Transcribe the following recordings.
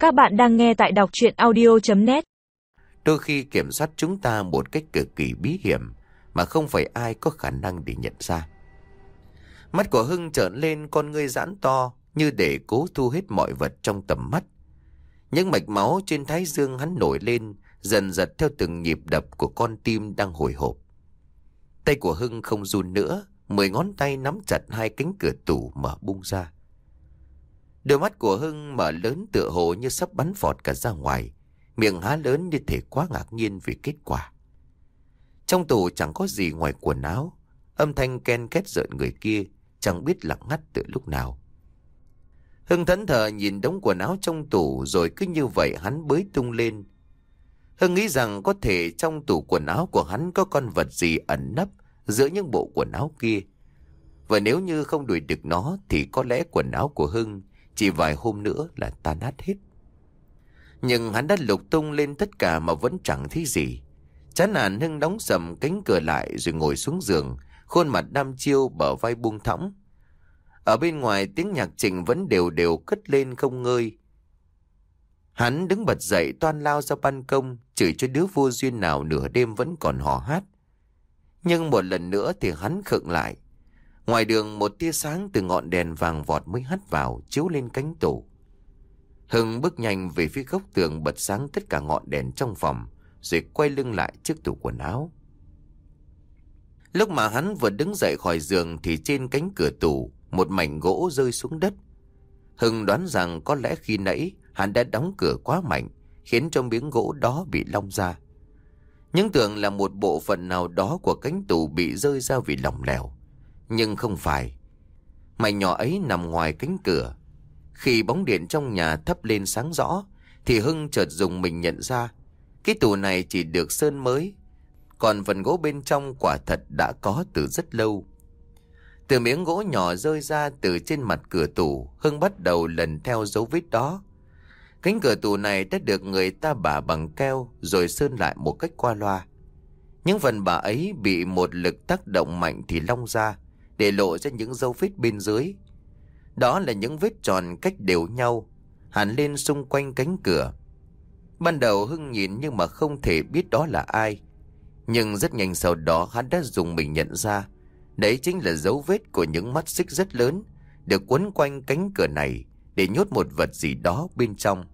Các bạn đang nghe tại đọc truyện audio.net. Đôi khi kiểm soát chúng ta một cách cực kỳ bí hiểm mà không phải ai có khả năng để nhận ra. Mắt của Hưng trợn lên, con ngươi giãn to như để cố thu hết mọi vật trong tầm mắt. Những mạch máu trên thái dương hắn nổi lên, dần dật theo từng nhịp đập của con tim đang hồi hộp. Tay của Hưng không run nữa, 10 ngón tay nắm chặt hai cánh cửa tủ mở bung ra. Đôi mắt của Hưng mở lớn tựa hồ như sắp bắn phọt cả ra ngoài, miệng há lớn như thể quá ngạc nhiên vì kết quả. Trong tủ chẳng có gì ngoài quần áo, âm thanh ken két rợn người kia chẳng biết lặng ngắt từ lúc nào. Hưng thẫn thờ nhìn đống quần áo trong tủ, rồi cứ như vậy hắn bới tung lên. Hưng nghĩ rằng có thể trong tủ quần áo của hắn có con vật gì ẩn nấp giữa những bộ quần áo kia. Và nếu như không đuổi được nó thì có lẽ quần áo của Hưng chỉ vài hôm nữa là tan nát hết. Nhưng hắn đã lục tung lên tất cả mà vẫn chẳng thấy gì. Chán nản, Hưng đóng sầm cánh cửa lại rồi ngồi xuống giường, khuôn mặt đăm chiêu, bờ vai buông thõng. Ở bên ngoài tiếng nhạc Trịnh vẫn đều đều cất lên không ngơi. Hắn đứng bật dậy toan lao ra ban công, chửi cho đứa vô duyên nào nửa đêm vẫn còn hò hát. Nhưng một lần nữa thì hắn khựng lại. Ngoài đường một tia sáng từ ngọn đèn vàng vọt mới hắt vào, chiếu lên cánh tủ. Hưng bước nhanh về phía góc tường, bật sáng tất cả ngọn đèn trong phòng, rồi quay lưng lại trước tủ quần áo. Lúc mà hắn vừa đứng dậy khỏi giường thì trên cánh cửa tủ, một mảnh gỗ rơi xuống đất. Hưng đoán rằng có lẽ khi nãy hắn đã đóng cửa quá mạnh, khiến cho miếng gỗ đó bị lông ra. Nhưng tưởng là một bộ phận nào đó của cánh tủ bị rơi ra vì lỏng lẻo. Nhưng không phải. Mảnh nhỏ ấy nằm ngoài cánh cửa. Khi bóng điện trong nhà thắp lên sáng rõ thì Hưng chợt dùng mình nhận ra cái tủ này chỉ được sơn mới, còn phần gỗ bên trong quả thật đã có từ rất lâu. Từ miếng gỗ nhỏ rơi ra từ trên mặt cửa tủ, Hưng bắt đầu lần theo dấu vết đó. Cánh cửa tủ này đã được người ta bả bằng keo rồi sơn lại một cách qua loa. Những phần bả ấy bị một lực tác động mạnh thì long ra, để lộ ra những dấu vết bên dưới. Đó là những vết tròn cách đều nhau, hẳn lên xung quanh cánh cửa. Ban đầu Hưng nhìn nhưng mà không thể biết đó là ai. Nhưng rất nhanh sau đó hắn đã dùng mình nhận ra, đấy chính là dấu vết của những mắt xích rất lớn, được quấn quanh cánh cửa này để nhốt một vật gì đó bên trong.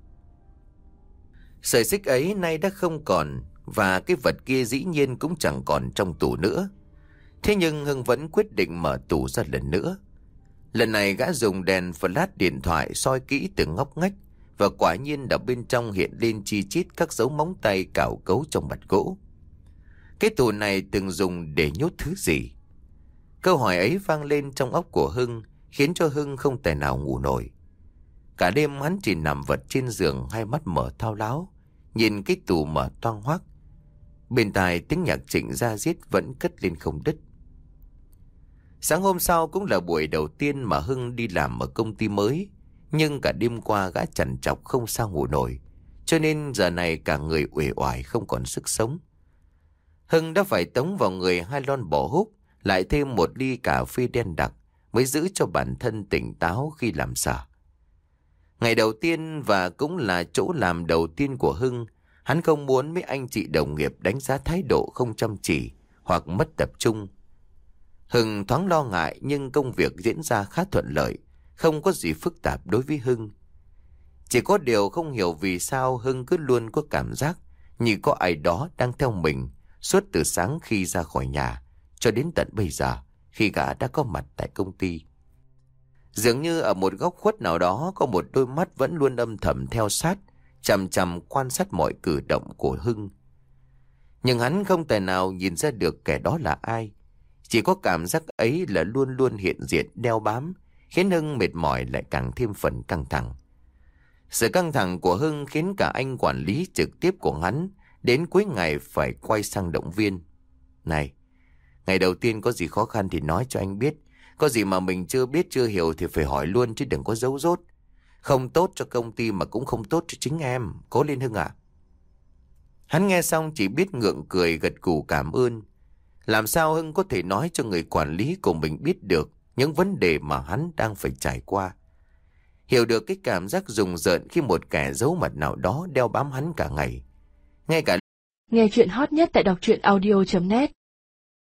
Sợi xích ấy nay đã không còn, và cái vật kia dĩ nhiên cũng chẳng còn trong tủ nữa. Thế nhưng Hưng vẫn quyết định mở tủ ra lần nữa. Lần này gã dùng đèn flash điện thoại soi kỹ từng ngóc ngách, và quả nhiên ở bên trong hiện lên chi chít các dấu móng tay cào cấu trong mặt gỗ. Cái tủ này từng dùng để nhốt thứ gì? Câu hỏi ấy vang lên trong óc của Hưng, khiến cho Hưng không thể nào ngủ nổi. Cả đêm hắn chỉ nằm vật trên giường, hai mắt mở thao láo, nhìn cái tủ mở toang hoác. Bên tai tiếng nhạc Trịnh da diết vẫn cất lên không đứt. Sáng hôm sau cũng là buổi đầu tiên mà Hưng đi làm ở công ty mới. Nhưng cả đêm qua gã trằn trọc không sao ngủ nổi, cho nên giờ này cả người uể oải không còn sức sống. Hưng đã phải tống vào người 2 lon bò húc, lại thêm một ly cà phê đen đặc, mới giữ cho bản thân tỉnh táo khi làm sở. Ngày đầu tiên và cũng là chỗ làm đầu tiên của Hưng, hắn không muốn mấy anh chị đồng nghiệp đánh giá thái độ không chăm chỉ hoặc mất tập trung. Hưng thoáng lo ngại nhưng công việc diễn ra khá thuận lợi, không có gì phức tạp đối với Hưng. Chỉ có điều không hiểu vì sao Hưng cứ luôn có cảm giác như có ai đó đang theo mình suốt từ sáng khi ra khỏi nhà cho đến tận bây giờ khi gã đã có mặt tại công ty. Dường như ở một góc khuất nào đó có một đôi mắt vẫn luôn âm thầm theo sát, chằm chằm quan sát mọi cử động của Hưng. Nhưng hắn không thể nào nhìn ra được kẻ đó là ai. Chỉ có cảm giác ấy là luôn luôn hiện diện đeo bám, khiến Hưng mệt mỏi lại càng thêm phần căng thẳng. Sự căng thẳng của Hưng khiến cả anh quản lý trực tiếp của hắn đến cuối ngày phải quay sang động viên. Này, ngày đầu tiên có gì khó khăn thì nói cho anh biết. Có gì mà mình chưa biết chưa hiểu thì phải hỏi luôn chứ đừng có giấu dốt. Không tốt cho công ty mà cũng không tốt cho chính em. Cố lên Hưng ạ. Hắn nghe xong chỉ biết ngượng cười gật gù cảm ơn. Làm sao Hưng có thể nói cho người quản lý của mình biết được những vấn đề mà hắn đang phải trải qua. hiểu được cái cảm giác rùng rợn khi một kẻ giấu mặt nào đó đeo bám hắn cả ngày. Ngay cả nghe chuyện hot nhất tại đọc truyện audio.net